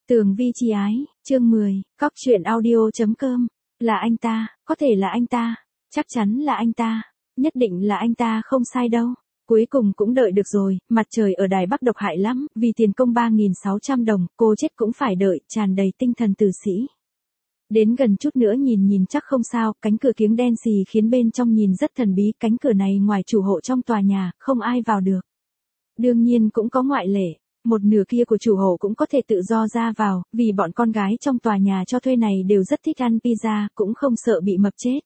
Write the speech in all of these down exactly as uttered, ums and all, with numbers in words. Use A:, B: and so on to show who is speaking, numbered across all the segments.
A: Tường Vi Chi Ái, chương mười, cóc truyện audio chấm com, là anh ta, có thể là anh ta, chắc chắn là anh ta, nhất định là anh ta không sai đâu. Cuối cùng cũng đợi được rồi, mặt trời ở Đài Bắc độc hại lắm, vì tiền công ba nghìn sáu trăm đồng, cô chết cũng phải đợi, tràn đầy tinh thần tử sĩ. Đến gần chút nữa nhìn nhìn chắc không sao, cánh cửa kiếng đen xì khiến bên trong nhìn rất thần bí, cánh cửa này ngoài chủ hộ trong tòa nhà, không ai vào được. Đương nhiên cũng có ngoại lệ. Một nửa kia của chủ hộ cũng có thể tự do ra vào, vì bọn con gái trong tòa nhà cho thuê này đều rất thích ăn pizza, cũng không sợ bị mập chết.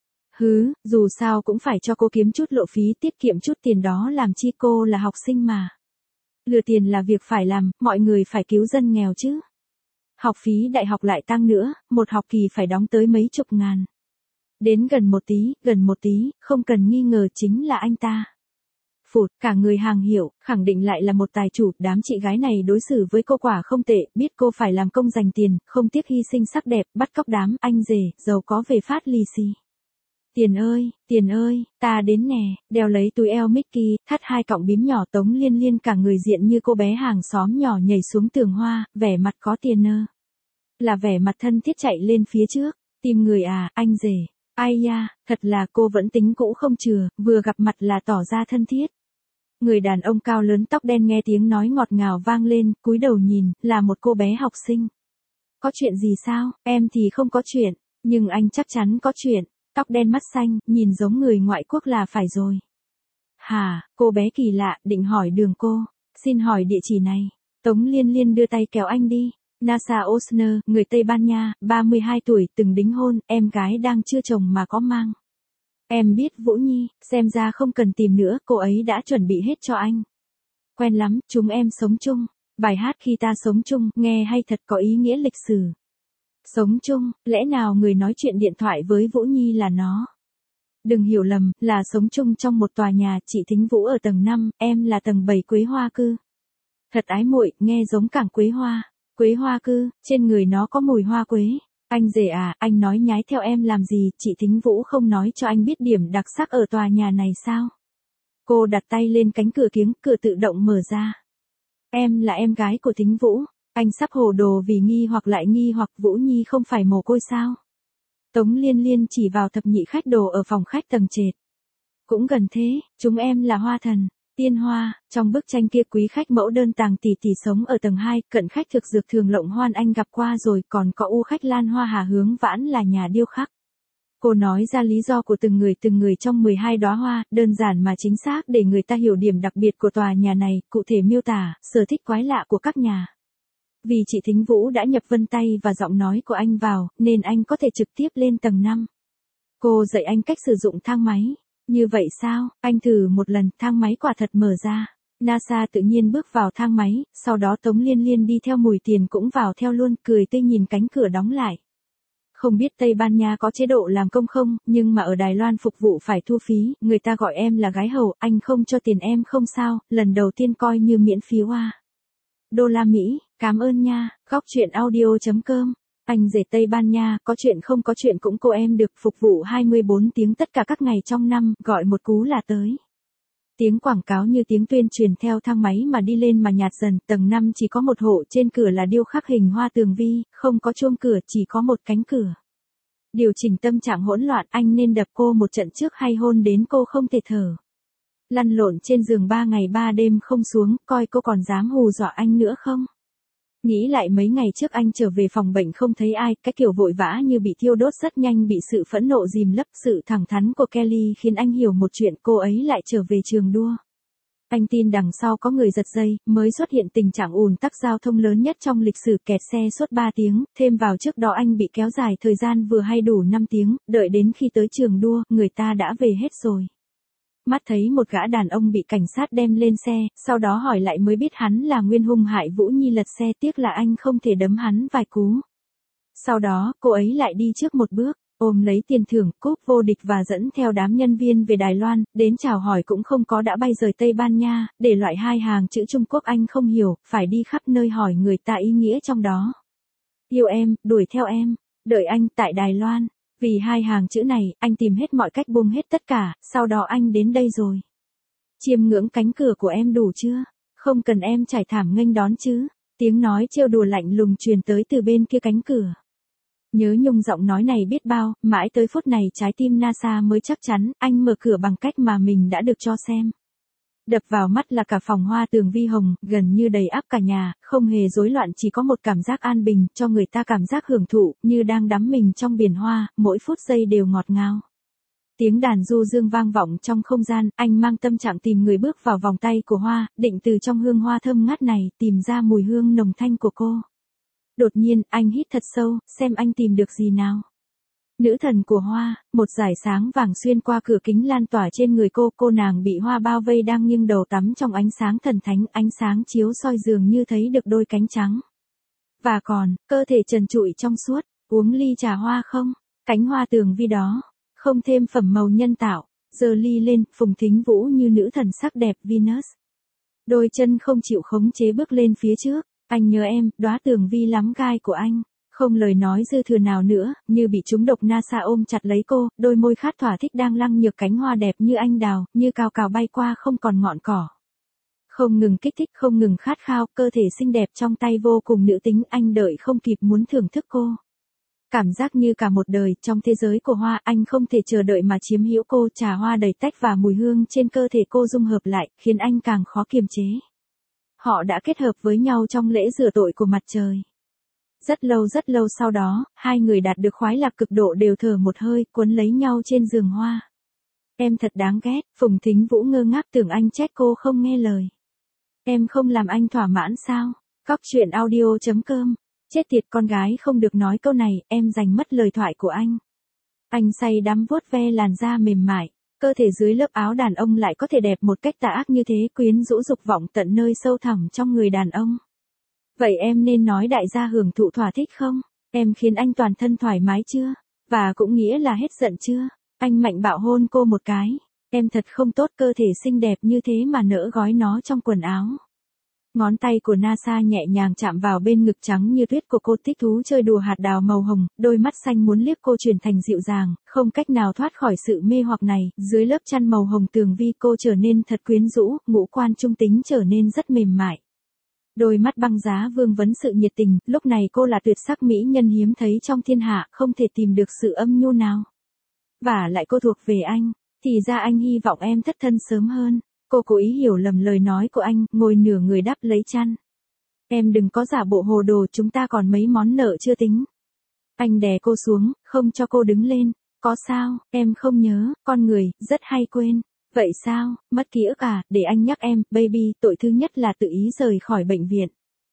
A: Hứ, dù sao cũng phải cho cô kiếm chút lộ phí, tiết kiệm chút tiền đó làm chi, cô là học sinh mà. Lừa tiền là việc phải làm, mọi người phải cứu dân nghèo chứ. Học phí đại học lại tăng nữa, một học kỳ phải đóng tới mấy chục ngàn. Đến gần một tí, gần một tí, không cần nghi ngờ chính là anh ta. Phụt, cả người hàng hiệu, khẳng định lại là một tài chủ, đám chị gái này đối xử với cô quả không tệ, biết cô phải làm công dành tiền, không tiếc hy sinh sắc đẹp, bắt cóc đám anh rể, giàu có về phát lì xì. Tiền ơi, tiền ơi, ta đến nè, đeo lấy túi eo Mickey, thắt hai cọng bím nhỏ, Tống Liên Liên cả người diện như cô bé hàng xóm nhỏ nhảy xuống tường hoa, vẻ mặt có tiền nơ. Là vẻ mặt thân thiết chạy lên phía trước, tìm người à, anh rể. Ai da, thật là cô vẫn tính cũ không chừa, vừa gặp mặt là tỏ ra thân thiết. Người đàn ông cao lớn tóc đen nghe tiếng nói ngọt ngào vang lên, cúi đầu nhìn, là một cô bé học sinh. Có chuyện gì sao, em thì không có chuyện, nhưng anh chắc chắn có chuyện. Tóc đen mắt xanh, nhìn giống người ngoại quốc là phải rồi. Hà, cô bé kỳ lạ, định hỏi đường cô. Xin hỏi địa chỉ này. Tống Liên Liên đưa tay kéo anh đi. Nasa Osner, người Tây Ban Nha, ba mươi hai tuổi, từng đính hôn, em gái đang chưa chồng mà có mang. Em biết Vũ Nhi, xem ra không cần tìm nữa, cô ấy đã chuẩn bị hết cho anh. Quen lắm, chúng em sống chung. Bài hát Khi Ta Sống Chung, nghe hay thật có ý nghĩa lịch sử. Sống chung, lẽ nào người nói chuyện điện thoại với Vũ Nhi là nó? Đừng hiểu lầm, là sống chung trong một tòa nhà, chị Thính Vũ ở tầng năm, em là tầng bảy Quế Hoa Cư. Thật ái muội, nghe giống cảng Quế Hoa. Quế Hoa Cư, trên người nó có mùi hoa quế. Anh rể à, anh nói nhái theo em làm gì, chị Thính Vũ không nói cho anh biết điểm đặc sắc ở tòa nhà này sao? Cô đặt tay lên cánh cửa kiếng, cửa tự động mở ra. Em là em gái của Thính Vũ. Anh sắp hồ đồ vì nghi hoặc lại nghi hoặc Vũ Nhi không phải mồ côi sao? Tống Liên Liên chỉ vào thập nhị khách đồ ở phòng khách tầng trệt. Cũng gần thế, chúng em là Hoa Thần, Tiên Hoa, trong bức tranh kia quý khách mẫu đơn Tàng tỷ tỷ sống ở tầng hai, cận khách thực dược Thường Lộng Hoan anh gặp qua rồi, còn có u khách Lan Hoa Hà Hướng Vãn là nhà điêu khắc. Cô nói ra lý do của từng người từng người trong mười hai đóa hoa, đơn giản mà chính xác để người ta hiểu điểm đặc biệt của tòa nhà này, cụ thể miêu tả, sở thích quái lạ của các nhà. Vì chị Thính Vũ đã nhập vân tay và giọng nói của anh vào, nên anh có thể trực tiếp lên tầng năm. Cô dạy anh cách sử dụng thang máy. Như vậy sao, anh thử một lần, thang máy quả thật mở ra. Nasa tự nhiên bước vào thang máy, sau đó Tống Liên Liên đi theo mùi tiền cũng vào theo luôn, cười tươi nhìn cánh cửa đóng lại. Không biết Tây Ban Nha có chế độ làm công không, nhưng mà ở Đài Loan phục vụ phải thu phí, người ta gọi em là gái hầu, anh không cho tiền em không sao, lần đầu tiên coi như miễn phí oa. Đô la Mỹ, cảm ơn nha, góc truyện audio chấm com. Anh rể Tây Ban Nha, có chuyện không có chuyện cũng cô em được phục vụ hai mươi bốn tiếng tất cả các ngày trong năm, gọi một cú là tới. Tiếng quảng cáo như tiếng tuyên truyền theo thang máy mà đi lên mà nhạt dần, tầng năm chỉ có một hộ, trên cửa là điêu khắc hình hoa tường vi, không có chuông cửa, chỉ có một cánh cửa. Điều chỉnh tâm trạng hỗn loạn, anh nên đập cô một trận trước hay hôn đến cô không thể thở. Lăn lộn trên giường ba ngày ba đêm không xuống, coi cô còn dám hù dọa anh nữa không? Nghĩ lại mấy ngày trước anh trở về phòng bệnh không thấy ai, cái kiểu vội vã như bị thiêu đốt rất nhanh bị sự phẫn nộ dìm lấp, sự thẳng thắn của Kelly khiến anh hiểu một chuyện, cô ấy lại trở về trường đua. Anh tin đằng sau có người giật dây, mới xuất hiện tình trạng ùn tắc giao thông lớn nhất trong lịch sử, kẹt xe suốt ba tiếng, thêm vào trước đó anh bị kéo dài thời gian vừa hay đủ năm tiếng, đợi đến khi tới trường đua, người ta đã về hết rồi. Mắt thấy một gã đàn ông bị cảnh sát đem lên xe, sau đó hỏi lại mới biết hắn là nguyên hung hại Vũ Nhi, lật xe, tiếc là anh không thể đấm hắn vài cú. Sau đó, cô ấy lại đi trước một bước, ôm lấy tiền thưởng, cúp vô địch và dẫn theo đám nhân viên về Đài Loan, đến chào hỏi cũng không có đã bay rời Tây Ban Nha, để loại hai hàng chữ Trung Quốc anh không hiểu, phải đi khắp nơi hỏi người ta ý nghĩa trong đó. Yêu em, đuổi theo em, đợi anh tại Đài Loan. Vì hai hàng chữ này, anh tìm hết mọi cách buông hết tất cả, sau đó anh đến đây rồi. Chiêm ngưỡng cánh cửa của em đủ chưa? Không cần em trải thảm nghênh đón chứ? Tiếng nói trêu đùa lạnh lùng truyền tới từ bên kia cánh cửa. Nhớ nhung giọng nói này biết bao, mãi tới phút này trái tim Nasa mới chắc chắn, anh mở cửa bằng cách mà mình đã được cho xem. Đập vào mắt là cả phòng hoa tường vi hồng, gần như đầy ắp cả nhà, không hề rối loạn, chỉ có một cảm giác an bình, cho người ta cảm giác hưởng thụ, như đang đắm mình trong biển hoa, mỗi phút giây đều ngọt ngào. Tiếng đàn du dương vang vọng trong không gian, anh mang tâm trạng tìm người bước vào vòng tay của Hoa, định từ trong hương hoa thơm ngát này tìm ra mùi hương nồng thanh của cô. Đột nhiên, anh hít thật sâu, xem anh tìm được gì nào. Nữ thần của Hoa, một dải sáng vàng xuyên qua cửa kính lan tỏa trên người cô, cô nàng bị hoa bao vây đang nghiêng đầu tắm trong ánh sáng thần thánh, ánh sáng chiếu soi dường như thấy được đôi cánh trắng. Và còn, cơ thể trần trụi trong suốt, uống ly trà hoa không? Cánh hoa tường vi đó, không thêm phẩm màu nhân tạo, giơ ly lên, Phùng Thính Vũ như nữ thần sắc đẹp Venus. Đôi chân không chịu khống chế bước lên phía trước, anh nhớ em, đóa tường vi lắm gai của anh. Không lời nói dư thừa nào nữa, như bị trúng độc Nasa ôm chặt lấy cô, đôi môi khát thỏa thích đang lăng nhược cánh hoa đẹp như anh đào, như cào cào bay qua không còn ngọn cỏ. Không ngừng kích thích, không ngừng khát khao, cơ thể xinh đẹp trong tay vô cùng nữ tính, anh đợi không kịp muốn thưởng thức cô. Cảm giác như cả một đời, trong thế giới của hoa, anh không thể chờ đợi mà chiếm hữu cô, trà hoa đầy tách và mùi hương trên cơ thể cô dung hợp lại, khiến anh càng khó kiềm chế. Họ đã kết hợp với nhau trong lễ rửa tội của mặt trời. Rất lâu rất lâu sau đó, hai người đạt được khoái lạc cực độ đều thở một hơi, cuốn lấy nhau trên giường hoa. Em thật đáng ghét, Phùng Thính Vũ ngơ ngác tưởng anh trách cô không nghe lời. Em không làm anh thỏa mãn sao? Cóc truyện audio chấm com. Chết tiệt, con gái không được nói câu này, em giành mất lời thoại của anh. Anh say đắm vuốt ve làn da mềm mại, cơ thể dưới lớp áo đàn ông lại có thể đẹp một cách tà ác như thế, quyến rũ dục vọng tận nơi sâu thẳm trong người đàn ông. Vậy em nên nói đại gia hưởng thụ thỏa thích không? Em khiến anh toàn thân thoải mái chưa? Và cũng nghĩa là hết giận chưa? Anh mạnh bạo hôn cô một cái. Em thật không tốt, cơ thể xinh đẹp như thế mà nỡ gói nó trong quần áo. Ngón tay của Nasa nhẹ nhàng chạm vào bên ngực trắng như tuyết của cô, thích thú chơi đùa hạt đào màu hồng, đôi mắt xanh muốn liếc cô chuyển thành dịu dàng, không cách nào thoát khỏi sự mê hoặc này, dưới lớp chăn màu hồng tường vi cô trở nên thật quyến rũ, ngũ quan trung tính trở nên rất mềm mại. Đôi mắt băng giá vương vấn sự nhiệt tình, lúc này cô là tuyệt sắc mỹ nhân hiếm thấy trong thiên hạ, không thể tìm được sự âm nhu nào. Và lại cô thuộc về anh, thì ra anh hy vọng em thất thân sớm hơn. Cô cố ý hiểu lầm lời nói của anh, ngồi nửa người đắp lấy chăn. Em đừng có giả bộ hồ đồ, chúng ta còn mấy món nợ chưa tính. Anh đè cô xuống, không cho cô đứng lên. Có sao, em không nhớ, con người, rất hay quên. Vậy sao, mất ký ức à, để anh nhắc em, baby, tội thứ nhất là tự ý rời khỏi bệnh viện.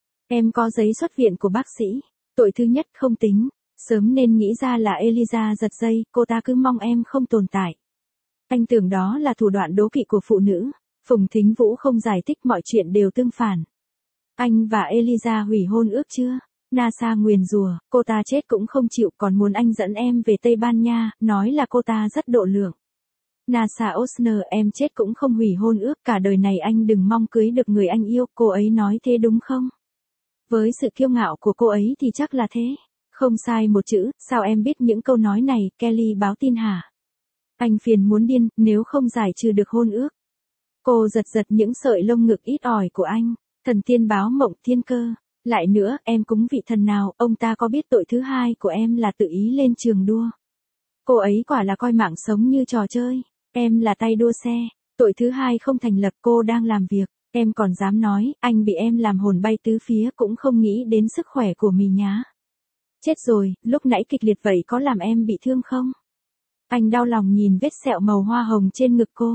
A: Em có giấy xuất viện của bác sĩ. Tội thứ nhất không tính, sớm nên nghĩ ra là Eliza giật dây, cô ta cứ mong em không tồn tại. Anh tưởng đó là thủ đoạn đố kỵ của phụ nữ. Phùng Thính Vũ không giải thích, mọi chuyện đều tương phản. Anh và Eliza hủy hôn ước chưa? Nasa nguyền rủa, cô ta chết cũng không chịu, còn muốn anh dẫn em về Tây Ban Nha, nói là cô ta rất độ lượng. Nasa Osner, em chết cũng không hủy hôn ước, cả đời này anh đừng mong cưới được người anh yêu, cô ấy nói thế đúng không? Với sự kiêu ngạo của cô ấy thì chắc là thế. Không sai một chữ, sao em biết những câu nói này, Kelly báo tin hả? Anh phiền muốn điên, nếu không giải trừ được hôn ước. Cô giật giật những sợi lông ngực ít ỏi của anh. Thần tiên báo mộng thiên cơ. Lại nữa, em cúng vị thần nào, ông ta có biết tội thứ hai của em là tự ý lên trường đua. Cô ấy quả là coi mạng sống như trò chơi. Em là tay đua xe. Tội thứ hai không thành lập, cô đang làm việc. Em còn dám nói, anh bị em làm hồn bay tứ phía, cũng không nghĩ đến sức khỏe của mình nhá. Chết rồi, lúc nãy kịch liệt vậy có làm em bị thương không? Anh đau lòng nhìn vết sẹo màu hoa hồng trên ngực cô.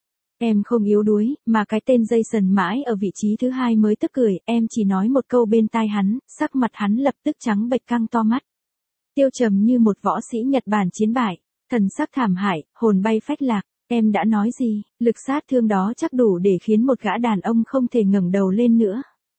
A: Em không yếu đuối, mà cái tên Jason mãi ở vị trí thứ hai mới tức cười, em chỉ nói một câu bên tai hắn, sắc mặt hắn lập tức trắng bệch, căng to mắt. Tiêu trầm như một võ sĩ Nhật Bản chiến bại, thần sắc thảm hại, hồn bay phách lạc, em đã nói gì, lực sát thương đó chắc đủ để khiến một gã đàn ông không thể ngẩng đầu lên nữa.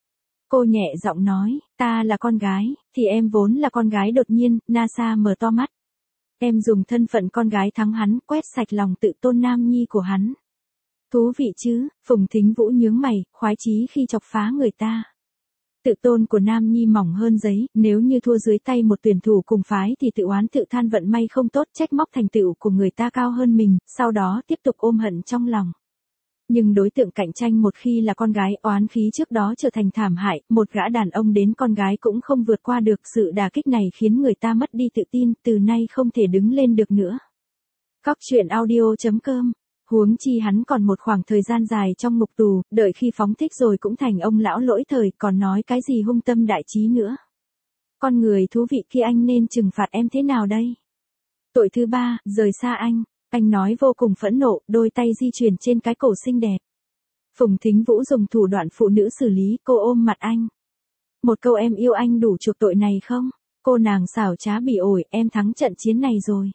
A: Cô nhẹ giọng nói, ta là con gái, thì em vốn là con gái. Đột nhiên, Nasa mở to mắt. Em dùng thân phận con gái thắng hắn, quét sạch lòng tự tôn nam nhi của hắn. Thú vị chứ, Phùng Thính Vũ nhướng mày, khoái chí khi chọc phá người ta. Tự tôn của nam nhi mỏng hơn giấy, nếu như thua dưới tay một tuyển thủ cùng phái thì tự oán tự than vận may không tốt, trách móc thành tựu của người ta cao hơn mình, sau đó tiếp tục ôm hận trong lòng. Nhưng đối tượng cạnh tranh một khi là con gái, oán khí trước đó trở thành thảm hại, một gã đàn ông đến con gái cũng không vượt qua được, sự đả kích này khiến người ta mất đi tự tin, từ nay không thể đứng lên được nữa. Cóc truyện audio chấm com. Huống chi hắn còn một khoảng thời gian dài trong ngục tù, đợi khi phóng thích rồi cũng thành ông lão lỗi thời, còn nói cái gì hung tâm đại trí nữa. Con người thú vị kia, anh nên trừng phạt em thế nào đây? Tội thứ ba, rời xa anh. Anh nói vô cùng phẫn nộ, đôi tay di chuyển trên cái cổ xinh đẹp. Phùng Thính Vũ dùng thủ đoạn phụ nữ xử lý, cô ôm mặt anh. Một câu em yêu anh đủ chuộc tội này không? Cô nàng xảo trá bỉ ổi, em thắng trận chiến này rồi.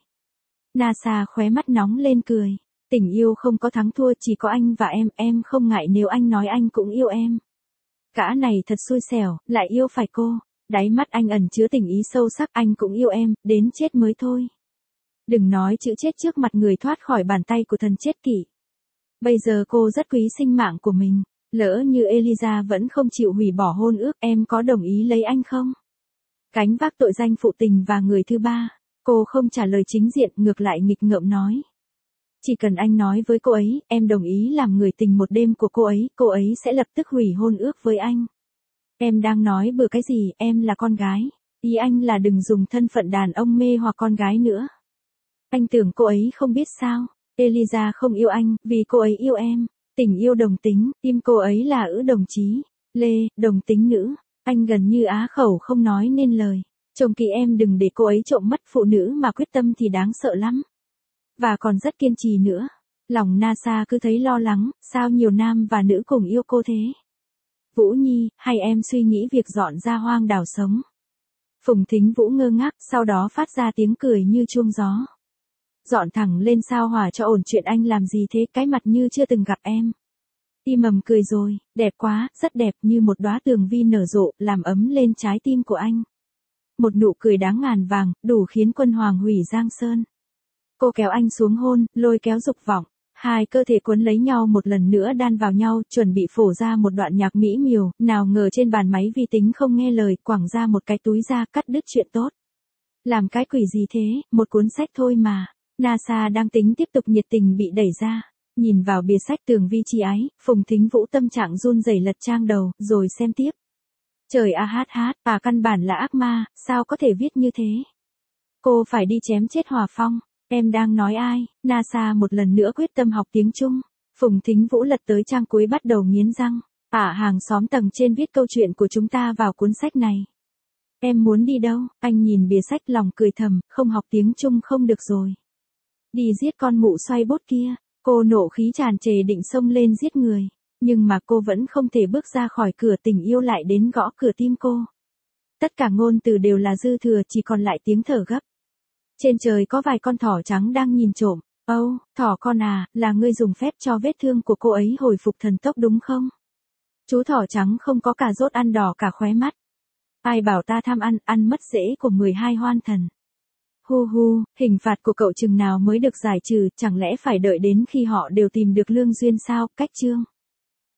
A: Nasa khóe mắt nóng lên cười. Tình yêu không có thắng thua, chỉ có anh và em, em không ngại nếu anh nói anh cũng yêu em. Gã này thật xui xẻo, lại yêu phải cô. Đáy mắt anh ẩn chứa tình ý sâu sắc, anh cũng yêu em, đến chết mới thôi. Đừng nói chữ chết trước mặt người thoát khỏi bàn tay của thần chết kỷ. Bây giờ cô rất quý sinh mạng của mình. Lỡ như Eliza vẫn không chịu hủy bỏ hôn ước, em có đồng ý lấy anh không? Gánh vác tội danh phụ tình và người thứ ba. Cô không trả lời chính diện, ngược lại nghịch ngợm nói. Chỉ cần anh nói với cô ấy, em đồng ý làm người tình một đêm của cô ấy, cô ấy sẽ lập tức hủy hôn ước với anh. Em đang nói bừa cái gì, em là con gái. Ý anh là đừng dùng thân phận đàn ông mê hoặc con gái nữa. Anh tưởng cô ấy không biết sao. Eliza không yêu anh, vì cô ấy yêu em. Tình yêu đồng tính, tim cô ấy là ữ đồng chí. Lê, đồng tính nữ. Anh gần như á khẩu không nói nên lời. Trông kỹ em đừng để cô ấy trộm mất, phụ nữ mà quyết tâm thì đáng sợ lắm. Và còn rất kiên trì nữa. Lòng Nasa cứ thấy lo lắng, sao nhiều nam và nữ cùng yêu cô thế? Vũ Nhi, hay em suy nghĩ việc dọn ra hoang đảo sống? Phùng Thính Vũ ngơ ngác, sau đó phát ra tiếng cười như chuông gió. Dọn thẳng lên sao hỏa cho ổn, chuyện anh làm gì thế, cái mặt như chưa từng gặp em. Tim mầm cười rồi, đẹp quá, rất đẹp, như một đóa tường vi nở rộ, làm ấm lên trái tim của anh. Một nụ cười đáng ngàn vàng, đủ khiến quân hoàng hủy Giang Sơn. Cô kéo anh xuống hôn, lôi kéo dục vọng. Hai cơ thể cuốn lấy nhau một lần nữa đan vào nhau, chuẩn bị phổ ra một đoạn nhạc mỹ miều, nào ngờ trên bàn máy vi tính không nghe lời, quẳng ra một cái túi ra, cắt đứt chuyện tốt. Làm cái quỷ gì thế, một cuốn sách thôi mà. Nasa đang tính tiếp tục, nhiệt tình bị đẩy ra. Nhìn vào bìa sách tường vi chi ái, Phùng Thính Vũ tâm trạng run rẩy lật trang đầu, rồi xem tiếp. Trời a hát hát, à căn bản là ác ma, sao có thể viết như thế? Cô phải đi chém chết Hòa Phong. Em đang nói ai? Nasa một lần nữa quyết tâm học tiếng Trung. Phùng Thính Vũ lật tới trang cuối bắt đầu nghiến răng. À hàng xóm tầng trên viết câu chuyện của chúng ta vào cuốn sách này. Em muốn đi đâu? Anh nhìn bìa sách lòng cười thầm, không học tiếng Trung không được rồi. Đi giết con mụ xoay bốt kia. Cô nộ khí tràn trề định xông lên giết người. Nhưng mà cô vẫn không thể bước ra khỏi cửa, tình yêu lại đến gõ cửa tim cô. Tất cả ngôn từ đều là dư thừa, chỉ còn lại tiếng thở gấp. Trên trời có vài con thỏ trắng đang nhìn trộm. Âu, oh, thỏ con à, là ngươi dùng phép cho vết thương của cô ấy hồi phục thần tốc đúng không? Chú thỏ trắng không có cà rốt ăn đỏ cả khóe mắt. Ai bảo ta tham ăn, ăn mất rễ của mười hai hoan thần. Hu hu, hình phạt của cậu chừng nào mới được giải trừ, chẳng lẽ phải đợi đến khi họ đều tìm được lương duyên sao? Cách chương.